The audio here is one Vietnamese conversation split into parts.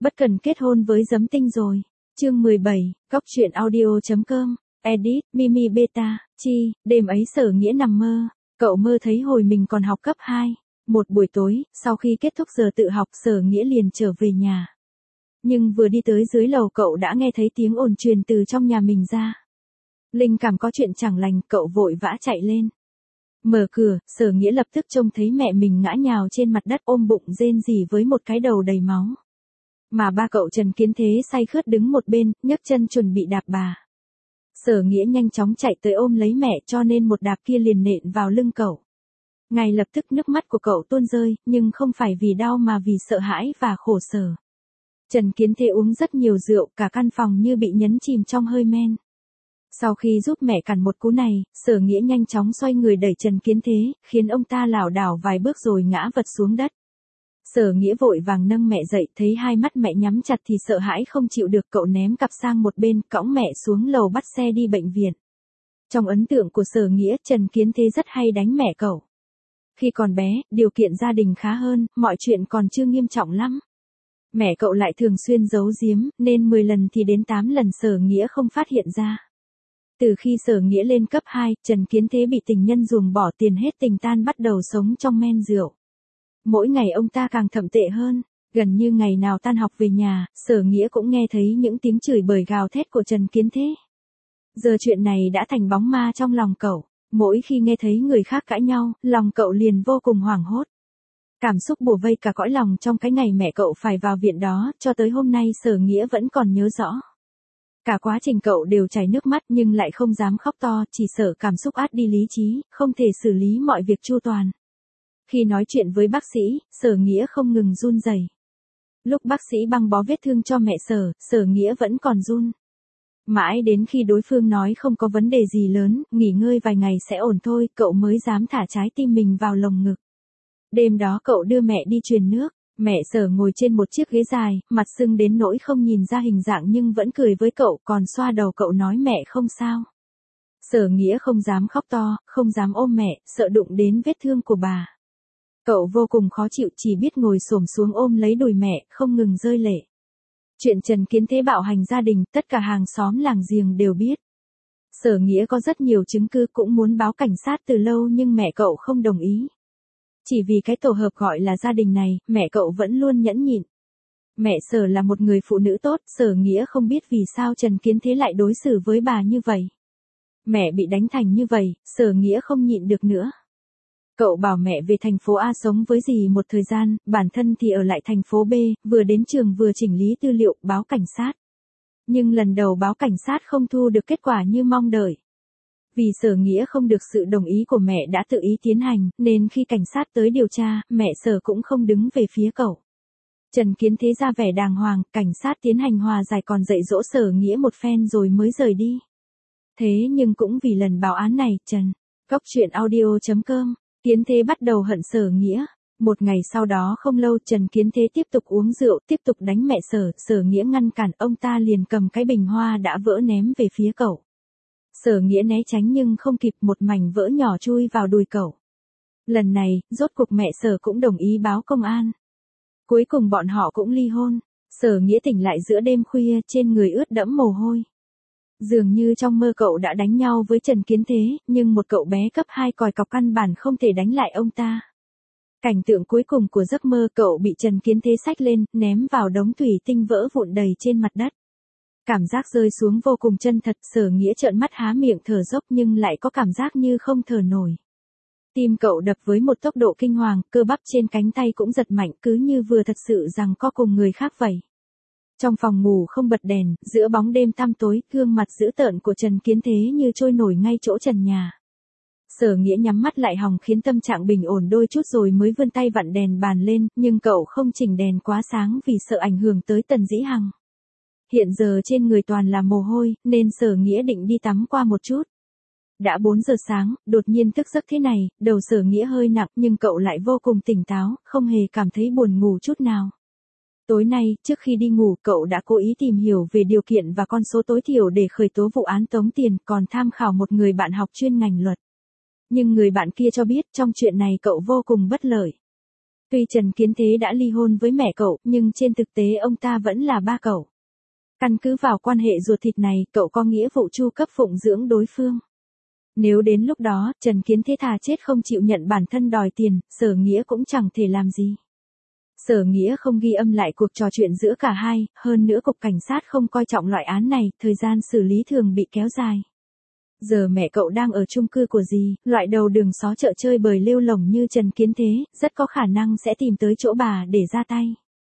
Bất cần kết hôn với Giấm Tinh rồi. Chương 17, Góc truyện audio.com, edit, Mimi Beta, Chi, đêm ấy Sở Nghĩa nằm mơ. Cậu mơ thấy hồi mình còn học cấp 2. Một buổi tối, sau khi kết thúc giờ tự học Sở Nghĩa liền trở về nhà. Nhưng vừa đi tới dưới lầu cậu đã nghe thấy tiếng ồn truyền từ trong nhà mình ra. Linh cảm có chuyện chẳng lành, cậu vội vã chạy lên. Mở cửa, Sở Nghĩa lập tức trông thấy mẹ mình ngã nhào trên mặt đất ôm bụng rên rỉ với một cái đầu đầy máu. Mà ba cậu Trần Kiến Thế say khướt đứng một bên, nhấc chân chuẩn bị đạp bà. Sở Nghĩa nhanh chóng chạy tới ôm lấy mẹ cho nên một đạp kia liền nện vào lưng cậu. Ngay lập tức nước mắt của cậu tuôn rơi, nhưng không phải vì đau mà vì sợ hãi và khổ sở. Trần Kiến Thế uống rất nhiều rượu, cả căn phòng như bị nhấn chìm trong hơi men. Sau khi giúp mẹ cản một cú này, Sở Nghĩa nhanh chóng xoay người đẩy Trần Kiến Thế, khiến ông ta lảo đảo vài bước rồi ngã vật xuống đất. Sở Nghĩa vội vàng nâng mẹ dậy, thấy hai mắt mẹ nhắm chặt thì sợ hãi không chịu được, cậu ném cặp sang một bên, cõng mẹ xuống lầu bắt xe đi bệnh viện. Trong ấn tượng của Sở Nghĩa, Trần Kiến Thế rất hay đánh mẹ cậu. Khi còn bé, điều kiện gia đình khá hơn, mọi chuyện còn chưa nghiêm trọng lắm. Mẹ cậu lại thường xuyên giấu giếm, nên 10 lần thì đến 8 lần Sở Nghĩa không phát hiện ra. Từ khi Sở Nghĩa lên cấp 2, Trần Kiến Thế bị tình nhân ruồng bỏ tiền hết tình tan bắt đầu sống trong men rượu. Mỗi ngày ông ta càng thậm tệ hơn, gần như ngày nào tan học về nhà, Sở Nghĩa cũng nghe thấy những tiếng chửi bới gào thét của Trần Kiến Thế. Giờ chuyện này đã thành bóng ma trong lòng cậu, mỗi khi nghe thấy người khác cãi nhau, lòng cậu liền vô cùng hoảng hốt. Cảm xúc bủa vây cả cõi lòng trong cái ngày mẹ cậu phải vào viện đó, cho tới hôm nay Sở Nghĩa vẫn còn nhớ rõ. Cả quá trình cậu đều chảy nước mắt nhưng lại không dám khóc to, chỉ sợ cảm xúc át đi lý trí, không thể xử lý mọi việc chu toàn. Khi nói chuyện với bác sĩ, Sở Nghĩa không ngừng run rẩy. Lúc bác sĩ băng bó vết thương cho mẹ Sở Nghĩa vẫn còn run. Mãi đến khi đối phương nói không có vấn đề gì lớn, nghỉ ngơi vài ngày sẽ ổn thôi, cậu mới dám thả trái tim mình vào lồng ngực. Đêm đó cậu đưa mẹ đi truyền nước, mẹ Sở ngồi trên một chiếc ghế dài, mặt sưng đến nỗi không nhìn ra hình dạng nhưng vẫn cười với cậu, còn xoa đầu cậu nói mẹ không sao. Sở Nghĩa không dám khóc to, không dám ôm mẹ, sợ đụng đến vết thương của bà. Cậu vô cùng khó chịu, chỉ biết ngồi xổm xuống ôm lấy đùi mẹ, không ngừng rơi lệ. Chuyện Trần Kiến Thế bạo hành gia đình, tất cả hàng xóm làng giềng đều biết. Sở Nghĩa có rất nhiều chứng cứ cũng muốn báo cảnh sát từ lâu nhưng mẹ cậu không đồng ý. Chỉ vì cái tổ hợp gọi là gia đình này, mẹ cậu vẫn luôn nhẫn nhịn. Mẹ Sở là một người phụ nữ tốt, Sở Nghĩa không biết vì sao Trần Kiến Thế lại đối xử với bà như vậy. Mẹ bị đánh thành như vậy, Sở Nghĩa không nhịn được nữa. Cậu bảo mẹ về thành phố A sống với dì một thời gian, bản thân thì ở lại thành phố B, vừa đến trường vừa chỉnh lý tư liệu, báo cảnh sát. Nhưng lần đầu báo cảnh sát không thu được kết quả như mong đợi. Vì Sở Nghĩa không được sự đồng ý của mẹ đã tự ý tiến hành, nên khi cảnh sát tới điều tra, mẹ Sở cũng không đứng về phía cậu. Trần Kiến Thế ra vẻ đàng hoàng, cảnh sát tiến hành hòa giải còn dạy dỗ Sở Nghĩa một phen rồi mới rời đi. Thế nhưng cũng vì lần báo án này, Góc truyện audio.com, Kiến Thế bắt đầu hận Sở Nghĩa. Một ngày sau đó không lâu Trần Kiến Thế tiếp tục uống rượu, tiếp tục đánh mẹ Sở Nghĩa ngăn cản, ông ta liền cầm cái bình hoa đã vỡ ném về phía cậu. Sở Nghĩa né tránh nhưng không kịp, một mảnh vỡ nhỏ chui vào đùi cậu. Lần này, rốt cuộc mẹ Sở cũng đồng ý báo công an. Cuối cùng bọn họ cũng ly hôn. Sở Nghĩa tỉnh lại giữa đêm khuya, trên người ướt đẫm mồ hôi. Dường như trong mơ cậu đã đánh nhau với Trần Kiến Thế, nhưng một cậu bé cấp 2 còi cọc căn bản không thể đánh lại ông ta. Cảnh tượng cuối cùng của giấc mơ cậu bị Trần Kiến Thế xách lên, ném vào đống thủy tinh vỡ vụn đầy trên mặt đất. Cảm giác rơi xuống vô cùng chân thật, Sở Nghĩa trợn mắt há miệng thở dốc nhưng lại có cảm giác như không thở nổi. Tim cậu đập với một tốc độ kinh hoàng, cơ bắp trên cánh tay cũng giật mạnh, cứ như vừa thật sự giằng co cùng người khác vậy. Trong phòng ngủ không bật đèn, giữa bóng đêm tăm tối, gương mặt dữ tợn của Trần Kiến Thế như trôi nổi ngay chỗ trần nhà. Sở Nghĩa nhắm mắt lại hòng khiến tâm trạng bình ổn đôi chút rồi mới vươn tay vặn đèn bàn lên, nhưng cậu không chỉnh đèn quá sáng vì sợ ảnh hưởng tới Tần Dĩ Hằng. Hiện giờ trên người toàn là mồ hôi, nên Sở Nghĩa định đi tắm qua một chút. Đã 4 giờ sáng, đột nhiên thức giấc thế này, đầu Sở Nghĩa hơi nặng nhưng cậu lại vô cùng tỉnh táo, không hề cảm thấy buồn ngủ chút nào. Tối nay, trước khi đi ngủ, cậu đã cố ý tìm hiểu về điều kiện và con số tối thiểu để khởi tố vụ án tống tiền, còn tham khảo một người bạn học chuyên ngành luật. Nhưng người bạn kia cho biết trong chuyện này cậu vô cùng bất lợi. Tuy Trần Kiến Thế đã ly hôn với mẹ cậu, nhưng trên thực tế ông ta vẫn là ba cậu. Căn cứ vào quan hệ ruột thịt này, cậu có nghĩa vụ chu cấp phụng dưỡng đối phương. Nếu đến lúc đó, Trần Kiến Thế thà chết không chịu nhận bản thân đòi tiền, Sở Nghĩa cũng chẳng thể làm gì. Sở Nghĩa không ghi âm lại cuộc trò chuyện giữa cả hai, hơn nữa cục cảnh sát không coi trọng loại án này, thời gian xử lý thường bị kéo dài. Giờ mẹ cậu đang ở chung cư của dì, loại đầu đường xó chợ chơi bời lêu lổng như Trần Kiến Thế, rất có khả năng sẽ tìm tới chỗ bà để ra tay.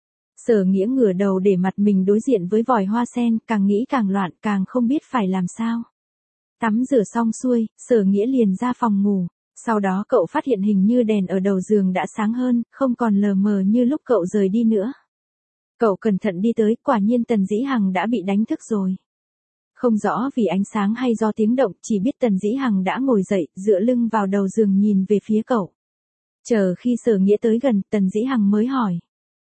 Sở Nghĩa ngửa đầu để mặt mình đối diện với vòi hoa sen, càng nghĩ càng loạn, càng không biết phải làm sao. Tắm rửa xong xuôi, Sở Nghĩa liền ra phòng ngủ. Sau đó cậu phát hiện hình như đèn ở đầu giường đã sáng hơn, không còn lờ mờ như lúc cậu rời đi nữa. Cậu cẩn thận đi tới, quả nhiên Tần Dĩ Hằng đã bị đánh thức rồi. Không rõ vì ánh sáng hay do tiếng động, chỉ biết Tần Dĩ Hằng đã ngồi dậy, dựa lưng vào đầu giường nhìn về phía cậu. Chờ khi Sở Nghĩa tới gần, Tần Dĩ Hằng mới hỏi.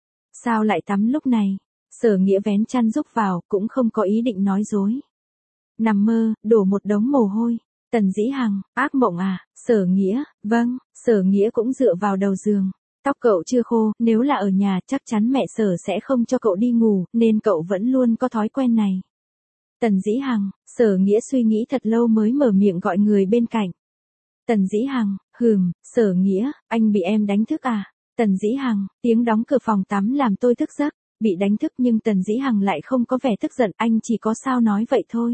Sao lại tắm lúc này? Sở Nghĩa vén chăn rúc vào, cũng không có ý định nói dối. Nằm mơ, đổ một đống mồ hôi. Tần Dĩ Hằng, ác mộng à? Sở Nghĩa, vâng. Sở Nghĩa cũng dựa vào đầu giường. Tóc cậu chưa khô, nếu là ở nhà chắc chắn mẹ Sở sẽ không cho cậu đi ngủ, nên cậu vẫn luôn có thói quen này. Tần Dĩ Hằng, Sở Nghĩa suy nghĩ thật lâu mới mở miệng gọi người bên cạnh. Tần Dĩ Hằng, Sở Nghĩa, anh bị em đánh thức à? Tần Dĩ Hằng, tiếng đóng cửa phòng tắm làm tôi thức giấc, bị đánh thức nhưng Tần Dĩ Hằng lại không có vẻ tức giận, anh chỉ có sao nói vậy thôi.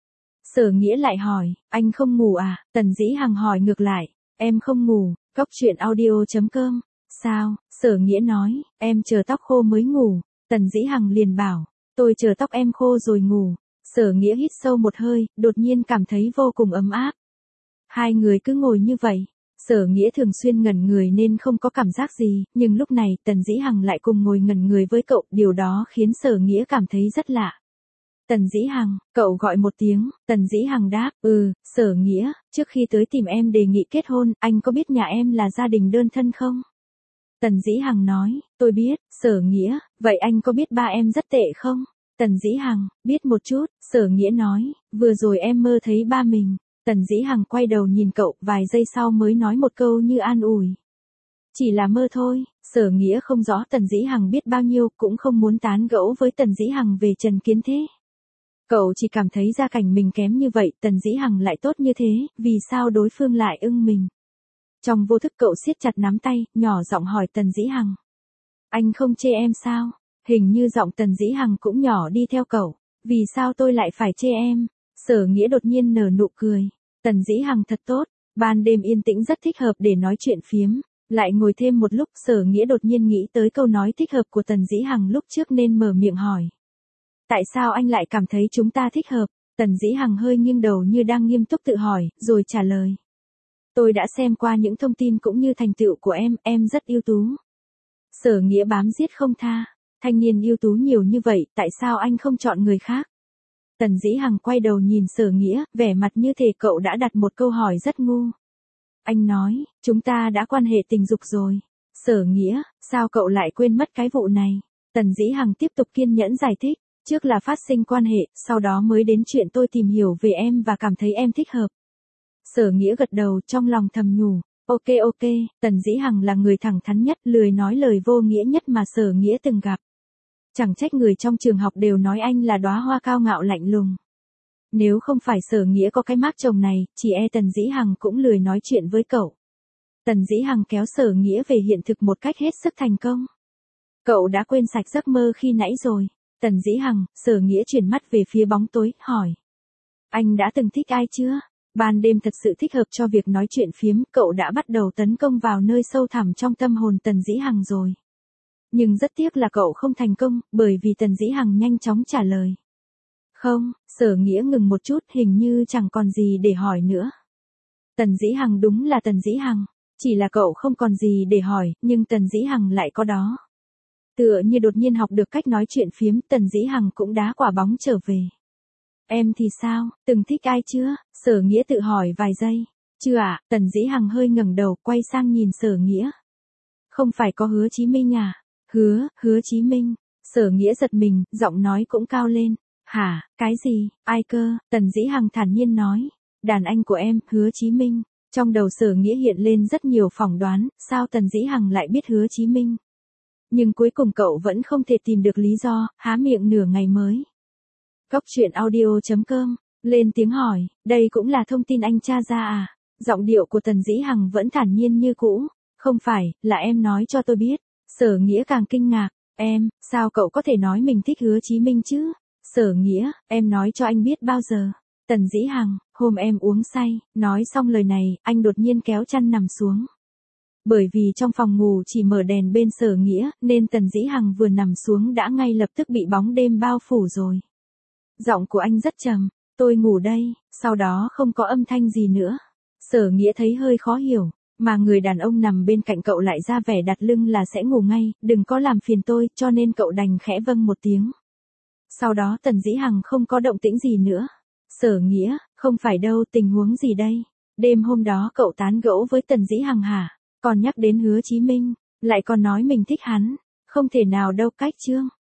Sở Nghĩa lại hỏi, anh không ngủ à? Tần Dĩ Hằng hỏi ngược lại, em không ngủ, coctruyện.audio.com, sao? Sở Nghĩa nói, em chờ tóc khô mới ngủ. Tần Dĩ Hằng liền bảo, tôi chờ tóc em khô rồi ngủ. Sở Nghĩa hít sâu một hơi, đột nhiên cảm thấy vô cùng ấm áp. Hai người cứ ngồi như vậy. Sở Nghĩa thường xuyên ngẩn người nên không có cảm giác gì, nhưng lúc này Tần Dĩ Hằng lại cùng ngồi ngẩn người với cậu, điều đó khiến Sở Nghĩa cảm thấy rất lạ. Tần Dĩ Hằng, cậu gọi một tiếng, Tần Dĩ Hằng đáp, Sở Nghĩa, trước khi tới tìm em đề nghị kết hôn, anh có biết nhà em là gia đình đơn thân không? Tần Dĩ Hằng nói, tôi biết. Sở Nghĩa, vậy anh có biết ba em rất tệ không? Tần Dĩ Hằng, biết một chút. Sở Nghĩa nói, vừa rồi em mơ thấy ba mình. Tần Dĩ Hằng quay đầu nhìn cậu, vài giây sau mới nói một câu như an ủi. Chỉ là mơ thôi. Sở Nghĩa không rõ Tần Dĩ Hằng biết bao nhiêu, cũng không muốn tán gẫu với Tần Dĩ Hằng về Trần Kiến Thế. Cậu chỉ cảm thấy gia cảnh mình kém như vậy, Tần Dĩ Hằng lại tốt như thế, vì sao đối phương lại ưng mình? Trong vô thức cậu siết chặt nắm tay, nhỏ giọng hỏi Tần Dĩ Hằng. Anh không chê em sao? Hình như giọng Tần Dĩ Hằng cũng nhỏ đi theo cậu. Vì sao tôi lại phải chê em? Sở Nghĩa đột nhiên nở nụ cười. Tần Dĩ Hằng thật tốt, ban đêm yên tĩnh rất thích hợp để nói chuyện phiếm. Lại ngồi thêm một lúc, Sở Nghĩa đột nhiên nghĩ tới câu nói thích hợp của Tần Dĩ Hằng lúc trước nên mở miệng hỏi. Tại sao anh lại cảm thấy chúng ta thích hợp? Tần Dĩ Hằng hơi nghiêng đầu như đang nghiêm túc tự hỏi, rồi trả lời. Tôi đã xem qua những thông tin cũng như thành tựu của em rất ưu tú. Sở Nghĩa bám giết không tha. Thanh niên ưu tú nhiều như vậy, tại sao anh không chọn người khác? Tần Dĩ Hằng quay đầu nhìn Sở Nghĩa, vẻ mặt như thể cậu đã đặt một câu hỏi rất ngu. Anh nói, chúng ta đã quan hệ tình dục rồi. Sở Nghĩa, sao cậu lại quên mất cái vụ này? Tần Dĩ Hằng tiếp tục kiên nhẫn giải thích. Trước là phát sinh quan hệ, sau đó mới đến chuyện tôi tìm hiểu về em và cảm thấy em thích hợp. Sở Nghĩa gật đầu, trong lòng thầm nhủ. Ok, Tần Dĩ Hằng là người thẳng thắn nhất, lười nói lời vô nghĩa nhất mà Sở Nghĩa từng gặp. Chẳng trách người trong trường học đều nói anh là đóa hoa cao ngạo lạnh lùng. Nếu không phải Sở Nghĩa có cái mác chồng này, chỉ e Tần Dĩ Hằng cũng lười nói chuyện với cậu. Tần Dĩ Hằng kéo Sở Nghĩa về hiện thực một cách hết sức thành công. Cậu đã quên sạch giấc mơ khi nãy rồi. Tần Dĩ Hằng, Sở Nghĩa chuyển mắt về phía bóng tối, hỏi. Anh đã từng thích ai chưa? Ban đêm thật sự thích hợp cho việc nói chuyện phiếm, cậu đã bắt đầu tấn công vào nơi sâu thẳm trong tâm hồn Tần Dĩ Hằng rồi. Nhưng rất tiếc là cậu không thành công, bởi vì Tần Dĩ Hằng nhanh chóng trả lời. Không, Sở Nghĩa ngừng một chút, hình như chẳng còn gì để hỏi nữa. Tần Dĩ Hằng đúng là Tần Dĩ Hằng, chỉ là cậu không còn gì để hỏi, nhưng Tần Dĩ Hằng lại có đó. Tựa như đột nhiên học được cách nói chuyện phiếm, Tần Dĩ Hằng cũng đá quả bóng trở về. Em thì sao, từng thích ai chưa? Sở Nghĩa tự hỏi vài giây. Chưa ạ, Tần Dĩ Hằng hơi ngẩng đầu, quay sang nhìn Sở Nghĩa. Không phải có Hứa Chí Minh à? Hứa Chí Minh. Sở Nghĩa giật mình, giọng nói cũng cao lên. Hả, cái gì, ai cơ? Tần Dĩ Hằng thản nhiên nói. Đàn anh của em, Hứa Chí Minh. Trong đầu Sở Nghĩa hiện lên rất nhiều phỏng đoán, sao Tần Dĩ Hằng lại biết Hứa Chí Minh. Nhưng cuối cùng cậu vẫn không thể tìm được lý do, há miệng nửa ngày mới. Cóc truyện audio.com, lên tiếng hỏi, đây cũng là thông tin anh tra ra à? Giọng điệu của Tần Dĩ Hằng vẫn thản nhiên như cũ, không phải, là em nói cho tôi biết. Sở Nghĩa càng kinh ngạc, em, sao cậu có thể nói mình thích Hứa Chí Minh chứ? Sở Nghĩa, em nói cho anh biết bao giờ? Tần Dĩ Hằng, hôm em uống say, nói xong lời này, anh đột nhiên kéo chăn nằm xuống. Bởi vì trong phòng ngủ chỉ mở đèn bên Sở Nghĩa, nên Tần Dĩ Hằng vừa nằm xuống đã ngay lập tức bị bóng đêm bao phủ rồi. Giọng của anh rất trầm, tôi ngủ đây, sau đó không có âm thanh gì nữa. Sở Nghĩa thấy hơi khó hiểu, mà người đàn ông nằm bên cạnh cậu lại ra vẻ đặt lưng là sẽ ngủ ngay, đừng có làm phiền tôi, cho nên cậu đành khẽ vâng một tiếng. Sau đó Tần Dĩ Hằng không có động tĩnh gì nữa. Sở Nghĩa, không phải đâu, tình huống gì đây? Đêm hôm đó cậu tán gẫu với Tần Dĩ Hằng hả? Còn nhắc đến Hứa Chí Minh, lại còn nói mình thích hắn. Không thể nào đâu, cách Trương.